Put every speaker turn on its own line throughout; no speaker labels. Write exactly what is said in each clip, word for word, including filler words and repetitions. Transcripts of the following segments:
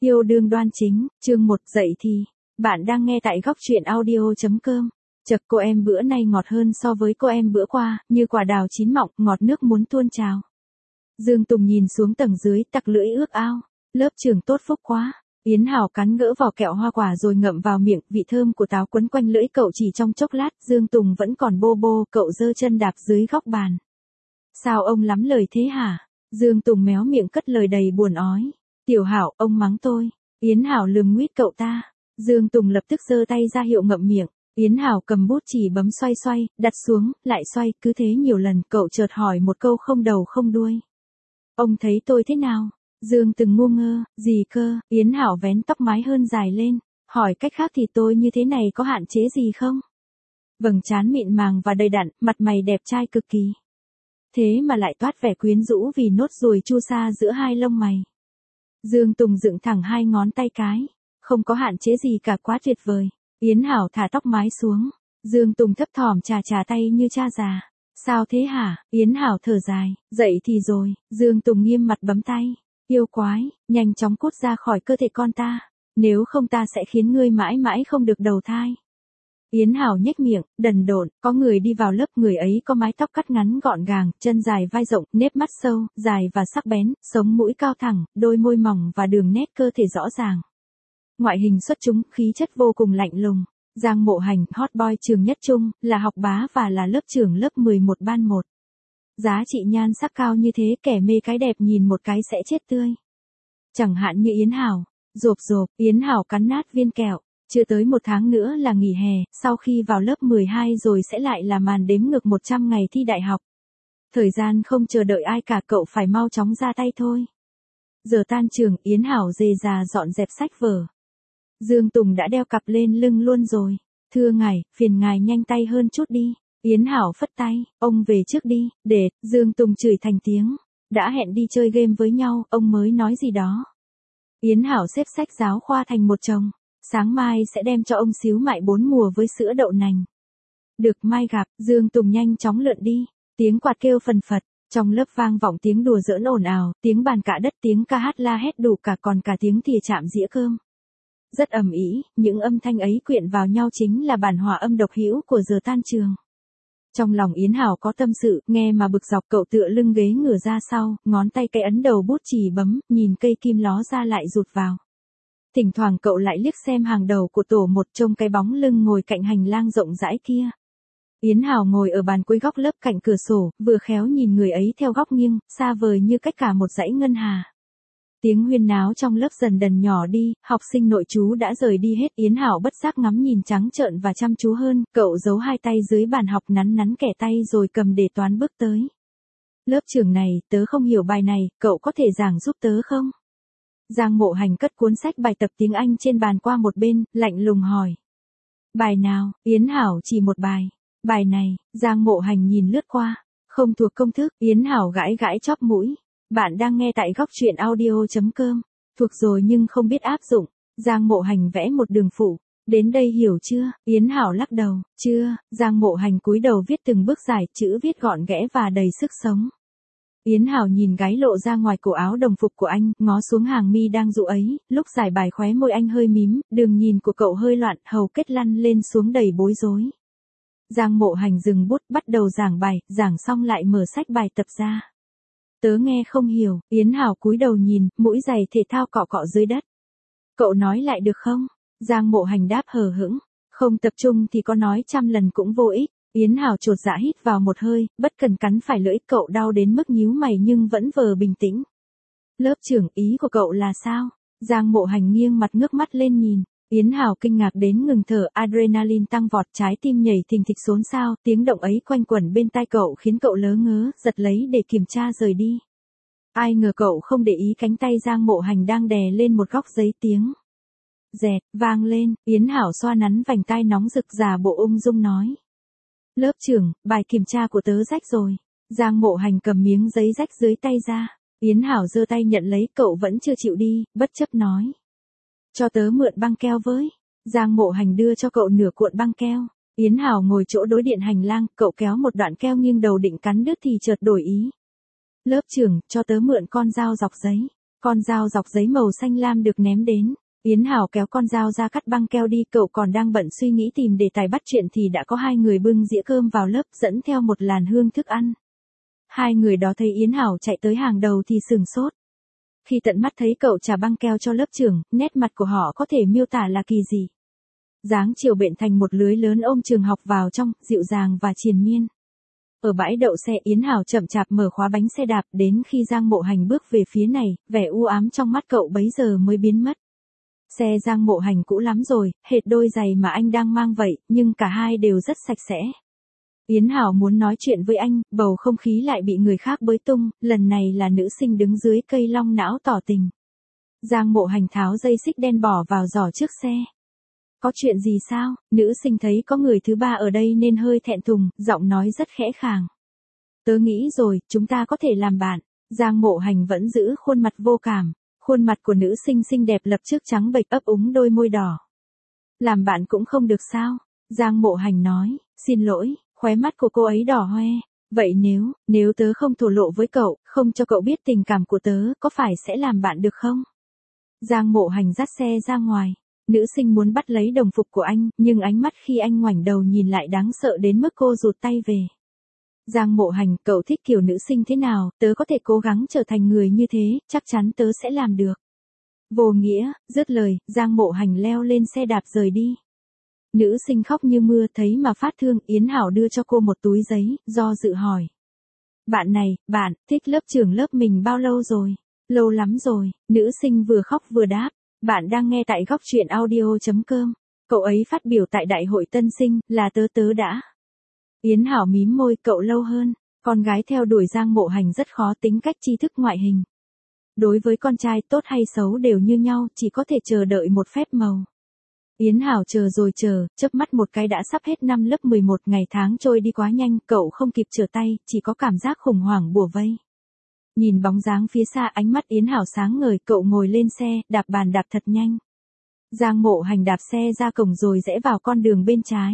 Yêu đương đoan chính, chương một dậy thì. Bạn đang nghe tại góc truyện audio.com. Chật cô em bữa nay ngọt hơn so với cô em bữa qua, như quả đào chín mọng, ngọt nước muốn tuôn trào. Dương Tùng nhìn xuống tầng dưới, tặc lưỡi ước ao. Lớp trường tốt phúc quá. Yến Hảo cắn gỡ vỏ kẹo hoa quả rồi ngậm vào miệng, vị thơm của táo quấn quanh lưỡi cậu chỉ trong chốc lát, Dương Tùng vẫn còn bô bô, cậu giơ chân đạp dưới góc bàn. Sao ông lắm lời thế hả? Dương Tùng méo miệng cất lời đầy buồn ói. Tiểu Hảo, ông mắng tôi. Yến Hảo lườm nguýt cậu ta. Dương Tùng lập tức giơ tay ra hiệu ngậm miệng. Yến Hảo cầm bút chỉ bấm xoay xoay, đặt xuống, lại xoay, cứ thế nhiều lần, cậu chợt hỏi một câu không đầu không đuôi. Ông thấy tôi thế nào? Dương Tùng ngu ngơ, gì cơ? Yến Hảo vén tóc mái hơn dài lên, hỏi cách khác thì tôi như thế này có hạn chế gì không? Vầng trán mịn màng và đầy đặn, mặt mày đẹp trai cực kỳ. Thế mà lại toát vẻ quyến rũ vì nốt ruồi chu sa giữa hai lông mày. Dương Tùng dựng thẳng hai ngón tay cái. Không có hạn chế gì cả, quá tuyệt vời. Yến Hảo thả tóc mái xuống. Dương Tùng thấp thỏm chà chà tay như cha già. Sao thế hả? Yến Hảo thở dài. Dậy thì rồi. Dương Tùng nghiêm mặt bấm tay. Yêu quái, nhanh chóng cút ra khỏi cơ thể con ta. Nếu không ta sẽ khiến ngươi mãi mãi không được đầu thai. Yến Hảo nhếch miệng, đần độn, có người đi vào lớp, người ấy có mái tóc cắt ngắn gọn gàng, chân dài vai rộng, nếp mắt sâu, dài và sắc bén, sống mũi cao thẳng, đôi môi mỏng và đường nét cơ thể rõ ràng. Ngoại hình xuất chúng, khí chất vô cùng lạnh lùng. Giang Mộ Hành, hot boy trường nhất trung, là học bá và là lớp trưởng lớp mười một ban một. Giá trị nhan sắc cao như thế, kẻ mê cái đẹp nhìn một cái sẽ chết tươi. Chẳng hạn như Yến Hảo. Rộp rộp, Yến Hảo cắn nát viên kẹo. Chưa tới một tháng nữa là nghỉ hè, sau khi vào lớp mười hai rồi sẽ lại là màn đếm ngược một trăm ngày thi đại học. Thời gian không chờ đợi ai cả, cậu phải mau chóng ra tay thôi. Giờ tan trường, Yến Hảo dề dà dọn dẹp sách vở. Dương Tùng đã đeo cặp lên lưng luôn rồi. Thưa ngài, phiền ngài nhanh tay hơn chút đi. Yến Hảo phất tay, ông về trước đi, để, Dương Tùng chửi thành tiếng. Đã hẹn đi chơi game với nhau, ông mới nói gì đó. Yến Hảo xếp sách giáo khoa thành một chồng. Sáng mai sẽ đem cho ông xíu mại bốn mùa với sữa đậu nành. Được mai gặp, Dương Tùng nhanh chóng lượn đi. Tiếng quạt kêu phần phật, trong lớp vang vọng tiếng đùa giỡn ồn ào, tiếng bàn cạ đất, tiếng ca hát la hét đủ cả, còn cả tiếng thìa chạm dĩa cơm. Rất ầm ĩ, những âm thanh ấy quyện vào nhau chính là bản hòa âm độc hữu của giờ tan trường. Trong lòng Yến Hảo có tâm sự, nghe mà bực dọc, cậu tựa lưng ghế ngửa ra sau, ngón tay cái ấn đầu bút chì bấm, nhìn cây kim ló ra lại rụt vào. Thỉnh thoảng cậu lại liếc xem hàng đầu của tổ một, trông cái bóng lưng ngồi cạnh hành lang rộng rãi kia. Yến Hảo ngồi ở bàn cuối góc lớp cạnh cửa sổ, vừa khéo nhìn người ấy theo góc nghiêng, xa vời như cách cả một dãy ngân hà. Tiếng huyên náo trong lớp dần dần nhỏ đi, học sinh nội trú đã rời đi hết. Yến Hảo bất giác ngắm nhìn trắng trợn và chăm chú hơn, cậu giấu hai tay dưới bàn học, nắn nắn kẻ tay rồi cầm đề toán bước tới. Lớp trường này, tớ không hiểu bài này, cậu có thể giảng giúp tớ không? Giang Mộ Hành cất cuốn sách bài tập tiếng Anh trên bàn qua một bên, lạnh lùng hỏi. Bài nào? Yến Hảo chỉ một bài. Bài này. Giang Mộ Hành nhìn lướt qua. Không thuộc công thức. Yến Hảo gãi gãi chóp mũi. Bạn đang nghe tại góc truyện audio.com. Thuộc rồi nhưng không biết áp dụng. Giang Mộ Hành vẽ một đường phụ. Đến đây hiểu chưa? Yến Hảo lắc đầu. Chưa. Giang Mộ Hành cúi đầu viết từng bước dài, chữ viết gọn ghẽ và đầy sức sống. Yến Hảo nhìn gáy lộ ra ngoài cổ áo đồng phục của anh, ngó xuống hàng mi đang dụ ấy, lúc giải bài khóe môi anh hơi mím, đường nhìn của cậu hơi loạn, hầu kết lăn lên xuống đầy bối rối. Giang Mộ Hành dừng bút, bắt đầu giảng bài, giảng xong lại mở sách bài tập ra. Tớ nghe không hiểu. Yến Hảo cúi đầu nhìn, mũi giày thể thao cọ cọ dưới đất. Cậu nói lại được không? Giang Mộ Hành đáp hờ hững. Không tập trung thì có nói trăm lần cũng vô ích. Yến Hảo chột dạ hít vào một hơi, bất cần cắn phải lưỡi, cậu đau đến mức nhíu mày nhưng vẫn vờ bình tĩnh. Lớp trưởng, ý của cậu là sao? Giang Mộ Hành nghiêng mặt ngước mắt lên nhìn. Yến Hảo kinh ngạc đến ngừng thở, adrenaline tăng vọt, trái tim nhảy thình thịch xốn xao, tiếng động ấy quanh quẩn bên tai cậu khiến cậu lớ ngớ, giật lấy để kiểm tra rời đi. Ai ngờ cậu không để ý cánh tay Giang Mộ Hành đang đè lên một góc giấy, tiếng dẹt vang lên. Yến Hảo xoa nắn vành tai nóng rực, giả bộ ung dung nói. Lớp trưởng, bài kiểm tra của tớ rách rồi. Giang Mộ Hành cầm miếng giấy rách dưới tay ra. Yến Hảo giơ tay nhận lấy, cậu vẫn chưa chịu đi, bất chấp nói. Cho tớ mượn băng keo với. Giang Mộ Hành đưa cho cậu nửa cuộn băng keo. Yến Hảo ngồi chỗ đối diện hành lang, cậu kéo một đoạn keo nghiêng đầu định cắn đứt thì chợt đổi ý. Lớp trưởng, cho tớ mượn con dao dọc giấy. Con dao dọc giấy màu xanh lam được ném đến. Yến Hảo kéo con dao ra cắt băng keo đi, cậu còn đang bận suy nghĩ tìm đề tài bắt chuyện thì đã có hai người bưng dĩa cơm vào lớp dẫn theo một làn hương thức ăn. Hai người đó thấy Yến Hảo chạy tới hàng đầu thì sửng sốt. Khi tận mắt thấy cậu trả băng keo cho lớp trưởng, nét mặt của họ có thể miêu tả là kỳ dị. Dáng chiều bện thành một lưới lớn ôm trường học vào trong, dịu dàng và triền miên. Ở bãi đậu xe, Yến Hảo chậm chạp mở khóa bánh xe đạp, đến khi Giang Mộ Hành bước về phía này, vẻ u ám trong mắt cậu bấy giờ mới biến mất. Xe Giang Mộ Hành cũ lắm rồi, hệt đôi giày mà anh đang mang vậy, nhưng cả hai đều rất sạch sẽ. Yến Hảo muốn nói chuyện với anh, bầu không khí lại bị người khác bới tung, lần này là nữ sinh đứng dưới cây long não tỏ tình. Giang Mộ Hành tháo dây xích đen bỏ vào giỏ trước xe. Có chuyện gì sao? Nữ sinh thấy có người thứ ba ở đây nên hơi thẹn thùng, giọng nói rất khẽ khàng. Tớ nghĩ rồi, chúng ta có thể làm bạn. Giang Mộ Hành vẫn giữ khuôn mặt vô cảm. Khuôn mặt của nữ sinh xinh đẹp lập trước trắng bệch, ấp úng đôi môi đỏ. Làm bạn cũng không được sao? Giang Mộ Hành nói, xin lỗi, khóe mắt của cô ấy đỏ hoe. Vậy nếu, nếu tớ không thổ lộ với cậu, không cho cậu biết tình cảm của tớ, có phải sẽ làm bạn được không? Giang Mộ Hành dắt xe ra ngoài. Nữ sinh muốn bắt lấy đồng phục của anh, nhưng ánh mắt khi anh ngoảnh đầu nhìn lại đáng sợ đến mức cô rụt tay về. Giang Mộ Hành, cậu thích kiểu nữ sinh thế nào, tớ có thể cố gắng trở thành người như thế, chắc chắn tớ sẽ làm được. Vô nghĩa, dứt lời, Giang Mộ Hành leo lên xe đạp rời đi. Nữ sinh khóc như mưa, thấy mà phát thương. Yến Hảo đưa cho cô một túi giấy, do dự hỏi. Bạn này, bạn, thích lớp trưởng lớp mình bao lâu rồi? Lâu lắm rồi, nữ sinh vừa khóc vừa đáp. Bạn đang nghe tại góc truyện audio chấm com. Cậu ấy phát biểu tại đại hội tân sinh, là tớ tớ đã. Yến Hảo mím môi, cậu lâu hơn. Con gái theo đuổi Giang Mộ Hành rất khó tính cách tri thức ngoại hình. Đối với con trai, tốt hay xấu đều như nhau, chỉ có thể chờ đợi một phép màu. Yến Hảo chờ rồi chờ, chớp mắt một cái đã sắp hết năm lớp mười một, ngày tháng trôi đi quá nhanh, cậu không kịp trở tay, chỉ có cảm giác khủng hoảng bủa vây. Nhìn bóng dáng phía xa, ánh mắt Yến Hảo sáng ngời, cậu ngồi lên xe, đạp bàn đạp thật nhanh. Giang Mộ Hành đạp xe ra cổng rồi rẽ vào con đường bên trái.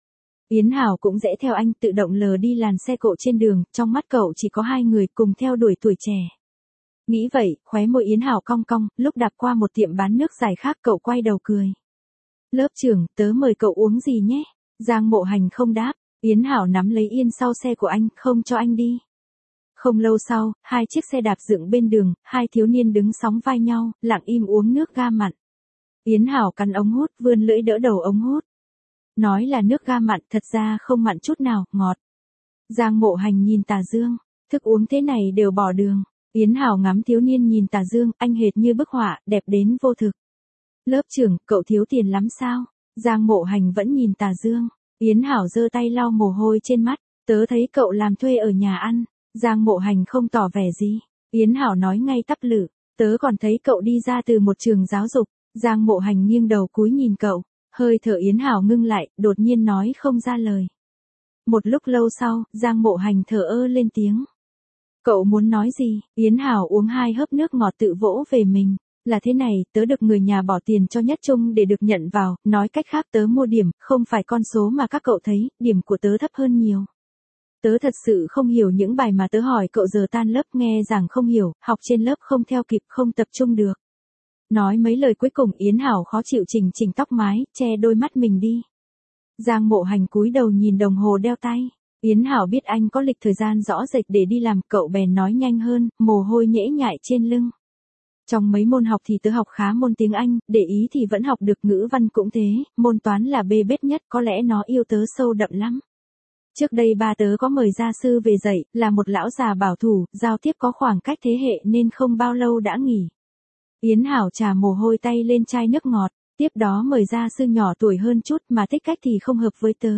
Yến Hảo cũng rẽ theo anh, tự động lờ đi làn xe cộ trên đường, trong mắt cậu chỉ có hai người cùng theo đuổi tuổi trẻ. Nghĩ vậy, khóe môi Yến Hảo cong cong, lúc đạp qua một tiệm bán nước giải khát cậu quay đầu cười. Lớp trưởng, tớ mời cậu uống gì nhé? Giang Mộ Hành không đáp, Yến Hảo nắm lấy yên sau xe của anh, không cho anh đi. Không lâu sau, hai chiếc xe đạp dựng bên đường, hai thiếu niên đứng sóng vai nhau, lặng im uống nước ga mặn. Yến Hảo cắn ống hút, vươn lưỡi đỡ đầu ống hút. Nói là nước ga mặn, thật ra không mặn chút nào, ngọt. Giang Mộ Hành nhìn Tà Dương, thức uống thế này đều bỏ đường. Yến Hảo ngắm thiếu niên nhìn Tà Dương, anh hệt như bức họa, đẹp đến vô thực. Lớp trưởng, cậu thiếu tiền lắm sao? Giang Mộ Hành vẫn nhìn Tà Dương. Yến Hảo giơ tay lau mồ hôi trên mắt, tớ thấy cậu làm thuê ở nhà ăn. Giang Mộ Hành không tỏ vẻ gì. Yến Hảo nói ngay tắp lự, tớ còn thấy cậu đi ra từ một trường giáo dục. Giang Mộ Hành nghiêng đầu cúi nhìn cậu, hơi thở Yến Hảo ngưng lại, đột nhiên nói không ra lời. Một lúc lâu sau, Giang Mộ Hành thở ơ lên tiếng. Cậu muốn nói gì? Yến Hảo uống hai hớp nước ngọt tự vỗ về mình. Là thế này, tớ được người nhà bỏ tiền cho nhất trung để được nhận vào, nói cách khác tớ mua điểm, không phải con số mà các cậu thấy, điểm của tớ thấp hơn nhiều. Tớ thật sự không hiểu những bài mà tớ hỏi cậu, giờ tan lớp nghe giảng không hiểu, học trên lớp không theo kịp, không tập trung được. Nói mấy lời cuối cùng Yến Hảo khó chịu chỉnh chỉnh tóc mái, che đôi mắt mình đi. Giang Mộ Hành cúi đầu nhìn đồng hồ đeo tay. Yến Hảo biết anh có lịch thời gian rõ rệt để đi làm, cậu bèn nói nhanh hơn, mồ hôi nhễ nhại trên lưng. Trong mấy môn học thì tớ học khá môn tiếng Anh, để ý thì vẫn học được, ngữ văn cũng thế, môn toán là bê bết nhất, có lẽ nó yêu tớ sâu đậm lắm. Trước đây ba tớ có mời gia sư về dạy, là một lão già bảo thủ, giao tiếp có khoảng cách thế hệ nên không bao lâu đã nghỉ. Yến Hảo trà mồ hôi tay lên chai nước ngọt, tiếp đó mời gia sư nhỏ tuổi hơn chút mà thích cách thì không hợp với tớ.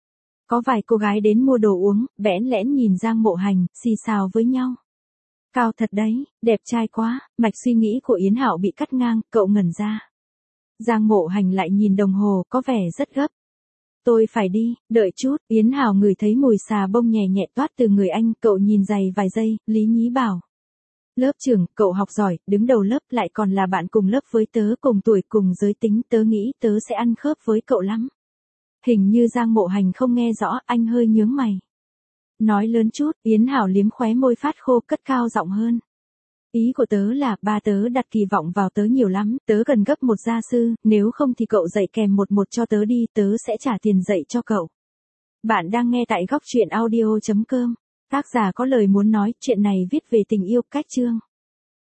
Có vài cô gái đến mua đồ uống, bẽn lẽn nhìn Giang Mộ Hành, xì xào với nhau. Cao thật đấy, đẹp trai quá, mạch suy nghĩ của Yến Hảo bị cắt ngang, cậu ngẩn ra. Giang Mộ Hành lại nhìn đồng hồ, có vẻ rất gấp. Tôi phải đi, đợi chút, Yến Hảo ngửi thấy mùi xà bông nhẹ nhẹ toát từ người anh, cậu nhìn giày vài giây, lý nhí bảo. Lớp trưởng, cậu học giỏi, đứng đầu lớp lại còn là bạn cùng lớp với tớ, cùng tuổi cùng giới tính, tớ nghĩ tớ sẽ ăn khớp với cậu lắm. Hình như Giang Mộ Hành không nghe rõ, anh hơi nhướng mày. Nói lớn chút, Yến Hảo liếm khóe môi phát khô, cất cao giọng hơn. Ý của tớ là ba tớ đặt kỳ vọng vào tớ nhiều lắm, tớ cần gấp một gia sư, nếu không thì cậu dạy kèm một một cho tớ đi, tớ sẽ trả tiền dạy cho cậu. Bạn đang nghe tại góc truyện audio chấm com. Tác giả có lời muốn nói, chuyện này viết về tình yêu, cách chương.